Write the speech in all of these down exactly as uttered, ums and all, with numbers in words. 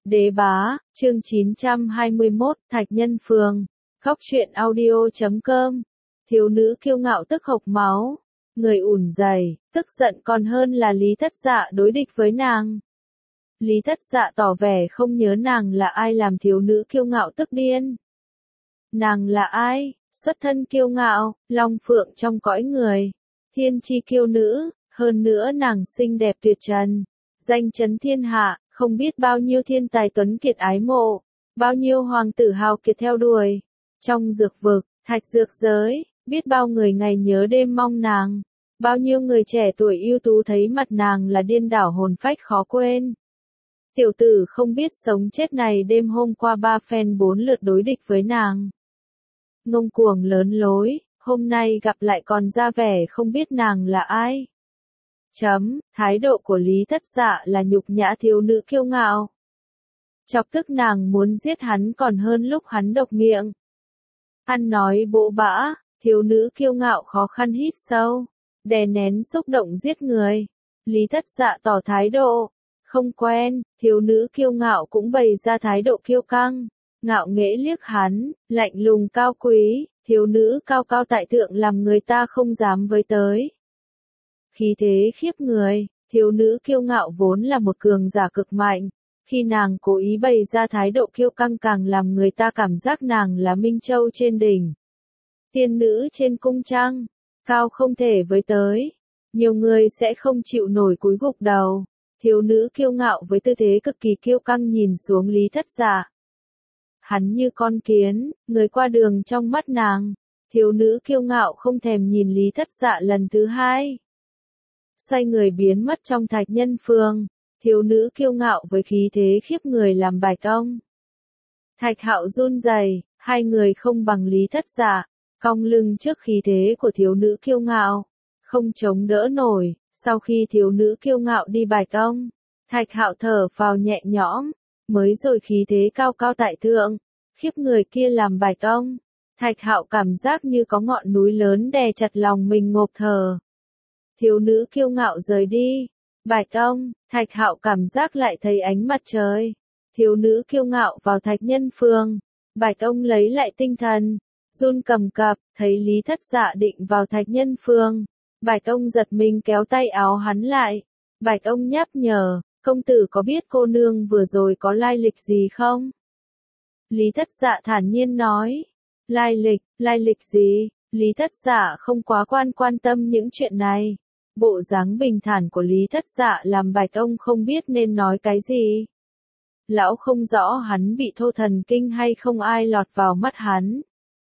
Đế bá, chương chín trăm hai mươi mốt, Thạch Nhân Phường, Góc truyện audio chấm com. Thiếu nữ kiêu ngạo tức hộc máu, người ủn dày, tức giận còn hơn là Lý Thất Dạ đối địch với nàng. Lý Thất Dạ tỏ vẻ không nhớ nàng là ai làm thiếu nữ kiêu ngạo tức điên. Nàng là ai? Xuất thân kiêu ngạo, long phượng trong cõi người, thiên chi kiêu nữ, hơn nữa nàng xinh đẹp tuyệt trần, danh chấn thiên hạ, không biết bao nhiêu thiên tài tuấn kiệt ái mộ, bao nhiêu hoàng tử hào kiệt theo đuổi. Trong dược vực, thạch dược giới, biết bao người ngày nhớ đêm mong nàng, bao nhiêu người trẻ tuổi ưu tú thấy mặt nàng là điên đảo hồn phách khó quên. Tiểu tử không biết sống chết này đêm hôm qua ba phen bốn lượt đối địch với nàng. Ngông cuồng lớn lối, hôm nay gặp lại còn ra vẻ không biết nàng là ai. Chấm, thái độ của Lý Thất Dạ là nhục nhã thiếu nữ kiêu ngạo. Chọc tức nàng muốn giết hắn còn hơn lúc hắn độc miệng. Ăn nói bỗ bã, thiếu nữ kiêu ngạo khó khăn hít sâu, đè nén xúc động giết người. Lý Thất Dạ tỏ thái độ, không quen, thiếu nữ kiêu ngạo cũng bày ra thái độ kiêu căng, ngạo nghễ liếc hắn, lạnh lùng cao quý, thiếu nữ cao cao tại thượng làm người ta không dám với tới. Khí thế khiếp người, thiếu nữ kiêu ngạo vốn là một cường giả cực mạnh, khi nàng cố ý bày ra thái độ kiêu căng càng làm người ta cảm giác nàng là Minh Châu trên đỉnh. Tiên nữ trên cung trăng, cao không thể với tới, nhiều người sẽ không chịu nổi cúi gục đầu. Thiếu nữ kiêu ngạo với tư thế cực kỳ kiêu căng nhìn xuống Lý Thất Dạ. Hắn như con kiến, người qua đường trong mắt nàng, thiếu nữ kiêu ngạo không thèm nhìn Lý Thất Dạ lần thứ hai. Xoay người biến mất trong Thạch Nhân Phường, thiếu nữ kiêu ngạo với khí thế khiếp người làm bài công. Thạch Hạo run rẩy, hai người không bằng Lý Thất Dạ, cong lưng trước khí thế của thiếu nữ kiêu ngạo, không chống đỡ nổi. Sau khi thiếu nữ kiêu ngạo đi bài công, Thạch Hạo thở phào nhẹ nhõm, mới rồi khí thế cao cao tại thượng, khiếp người kia làm bài công. Thạch Hạo cảm giác như có ngọn núi lớn đè chặt lòng mình ngộp thở. Thiếu nữ kiêu ngạo rời đi, bài công, Thạch Hạo cảm giác lại thấy ánh mặt trời. Thiếu nữ kiêu ngạo vào Thạch Nhân Phường, bài công lấy lại tinh thần, run cầm cập, thấy Lý Thất Dạ định vào Thạch Nhân Phường. Bạch ông giật mình kéo tay áo hắn lại. Bạch ông nhắc nhở, công tử có biết cô nương vừa rồi có lai lịch gì không? Lý Thất Dạ thản nhiên nói. Lai lịch, lai lịch gì? Lý Thất Dạ không quá quan quan tâm những chuyện này. Bộ dáng bình thản của Lý Thất Dạ làm Bạch ông không biết nên nói cái gì. Lão không rõ hắn bị thô thần kinh hay không ai lọt vào mắt hắn.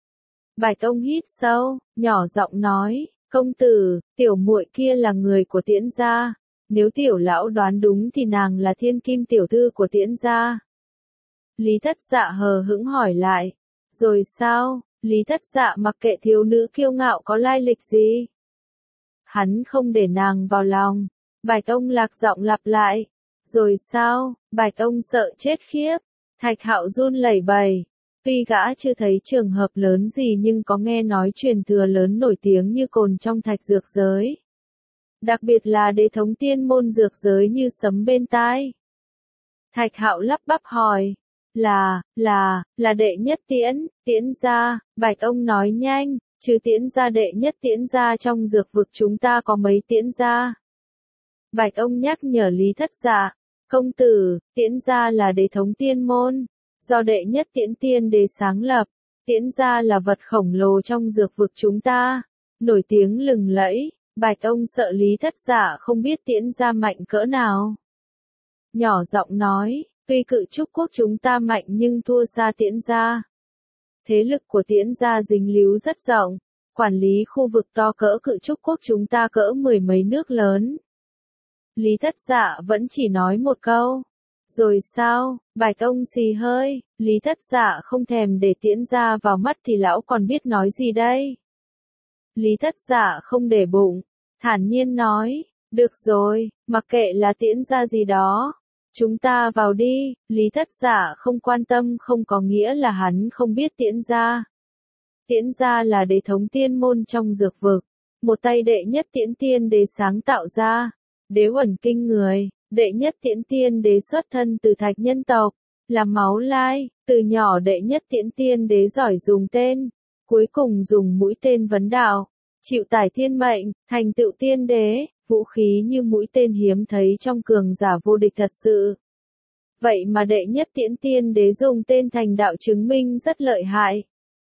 Bạch ông hít sâu, nhỏ giọng nói. Công tử, tiểu muội kia là người của Tiễn gia, nếu tiểu lão đoán đúng thì nàng là thiên kim tiểu thư của Tiễn gia. Lý Thất Dạ hờ hững hỏi lại, rồi sao? Lý Thất Dạ mặc kệ thiếu nữ kiêu ngạo có lai lịch gì. Hắn không để nàng vào lòng. Bạch ông lạc giọng lặp lại, rồi sao? Bạch ông sợ chết khiếp. Thạch Hạo run lẩy bẩy. Tuy gã chưa thấy trường hợp lớn gì nhưng có nghe nói truyền thừa lớn nổi tiếng như cồn trong thạch dược giới. Đặc biệt là đế thống tiên môn dược giới như sấm bên tai. Thạch Hạo lắp bắp hỏi, là, là, là đệ nhất Tiễn, Tiễn gia. Bạch ông nói nhanh, trừ Tiễn gia đệ nhất Tiễn gia trong dược vực chúng ta có mấy Tiễn gia. Bạch ông nhắc nhở Lý Thất Dạ, công tử, Tiễn gia là đế thống tiên môn. Do đệ nhất Tiễn tiên đế sáng lập, Tiễn gia là vật khổng lồ trong dược vực chúng ta, nổi tiếng lừng lẫy. Bạch ông sợ Lý Thất Dạ không biết Tiễn gia mạnh cỡ nào. Nhỏ giọng nói, tuy Cự Trúc quốc chúng ta mạnh nhưng thua xa Tiễn gia. Thế lực của Tiễn gia dính líu rất rộng, quản lý khu vực to cỡ Cự Trúc quốc chúng ta cỡ mười mấy nước lớn. Lý Thất Dạ vẫn chỉ nói một câu. Rồi sao? Bạch ông xì hơi, Lý Thất Dạ không thèm để Tiễn gia vào mắt thì lão còn biết nói gì đây? Lý Thất Dạ không để bụng, thản nhiên nói, được rồi, mặc kệ là Tiễn gia gì đó, chúng ta vào đi. Lý Thất Dạ không quan tâm không có nghĩa là hắn không biết Tiễn gia. Tiễn gia là đế thống tiên môn trong dược vực, một tay đệ nhất Tiễn tiên đế sáng tạo ra, đế uẩn kinh người. Đệ nhất Tiễn tiên đế xuất thân từ thạch nhân tộc, là Máu Lai, từ nhỏ đệ nhất tiễn tiên đế giỏi dùng tên, cuối cùng dùng mũi tên vấn đạo, chịu tải thiên mệnh, thành tựu tiên đế, vũ khí như mũi tên hiếm thấy trong cường giả vô địch thật sự. Vậy mà đệ nhất tiễn tiên đế dùng tên thành đạo chứng minh rất lợi hại.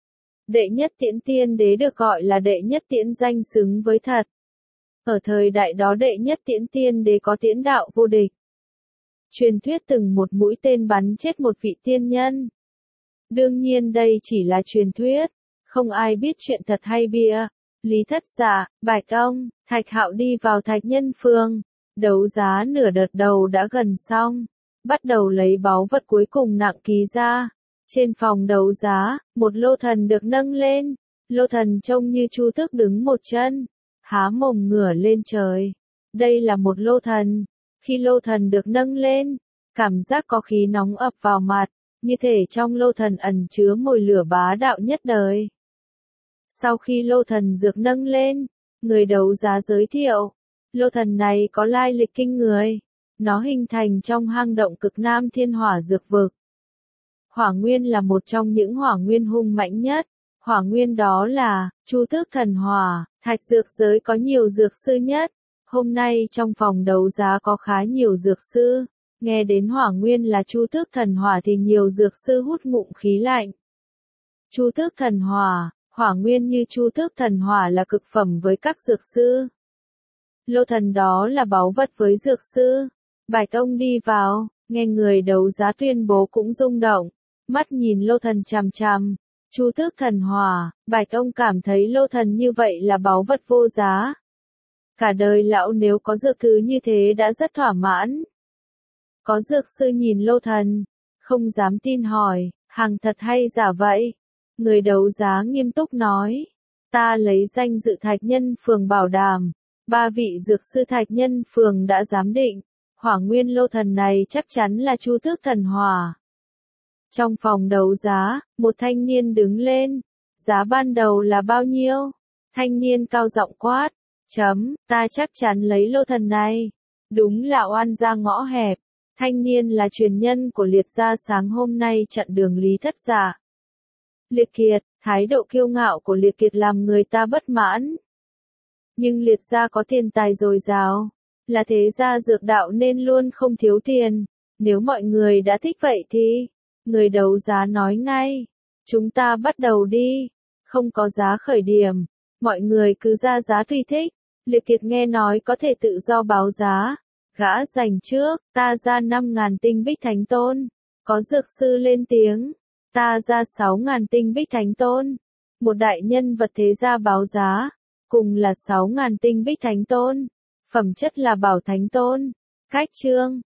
Đệ nhất tiễn tiên đế được gọi là đệ nhất tiễn danh xứng với thật. Ở thời đại đó đệ nhất tiễn tiên đế có tiễn đạo vô địch. Truyền thuyết từng một mũi tên bắn chết một vị tiên nhân. Đương nhiên đây chỉ là truyền thuyết, không ai biết chuyện thật hay bịa. Lý Thất Dạ, Bạch Ông, Thạch Hạo đi vào Thạch Nhân Phường. Đấu giá nửa đợt đầu đã gần xong. Bắt đầu lấy báu vật cuối cùng nặng ký ra. Trên phòng đấu giá, một lô thần được nâng lên. Lô thần trông như Chu Tước đứng một chân, há mồm ngửa lên trời. Đây là một lô thần. Khi lô thần được nâng lên, cảm giác có khí nóng ập vào mặt, như thể trong lô thần ẩn chứa mồi lửa bá đạo nhất đời. Sau khi lô thần dược nâng lên, người đấu giá giới thiệu, lô thần này có lai lịch kinh người. Nó hình thành trong hang động cực nam thiên hỏa dược vực. Hỏa nguyên là một trong những hỏa nguyên hung mạnh nhất. Hỏa nguyên đó là Chu Tước thần hỏa, thạch dược giới có nhiều dược sư nhất. Hôm nay trong phòng đấu giá có khá nhiều dược sư. Nghe đến hỏa nguyên là Chu Tước thần hỏa thì nhiều dược sư hút ngụm khí lạnh. Chu Tước thần hỏa, hỏa nguyên như Chu Tước thần hỏa là cực phẩm với các dược sư. Lô thần đó là báu vật với dược sư. Bạch Ông đi vào, nghe người đấu giá tuyên bố cũng rung động, mắt nhìn lô thần chằm chằm. Chu Tước thần hỏa, Bạch Ông cảm thấy lô thần như vậy là báu vật vô giá. Cả đời lão nếu có dược thứ như thế đã rất thỏa mãn. Có dược sư nhìn lô thần, không dám tin hỏi, hàng thật hay giả vậy? Người đấu giá nghiêm túc nói, ta lấy danh dự Thạch Nhân Phường bảo đảm, ba vị dược sư Thạch Nhân Phường đã giám định, hỏa nguyên lô thần này chắc chắn là Chu Tước thần hỏa. Trong phòng đấu giá, một thanh niên đứng lên, giá ban đầu là bao nhiêu? Thanh niên cao giọng quát, chấm, ta chắc chắn lấy lô thần này. Đúng là oan gia ngõ hẹp. Thanh niên là truyền nhân của Liệt gia sáng hôm nay chặn đường Lý Thất Dạ. Liệt Kiệt, thái độ kiêu ngạo của Liệt Kiệt làm người ta bất mãn. Nhưng Liệt gia có tiền tài dồi dào, là thế gia dược đạo nên luôn không thiếu tiền. Nếu mọi người đã thích vậy thì, người đấu giá nói ngay, chúng ta bắt đầu đi, không có giá khởi điểm, mọi người cứ ra giá tùy thích. Liệt Kiệt nghe nói có thể tự do báo giá, gã giành trước, ta ra năm ngàn tinh bích thánh tôn, có dược sư lên tiếng, ta ra sáu ngàn tinh bích thánh tôn, một đại nhân vật thế gia báo giá, cùng là sáu ngàn tinh bích thánh tôn, phẩm chất là bảo thánh tôn, cách chương.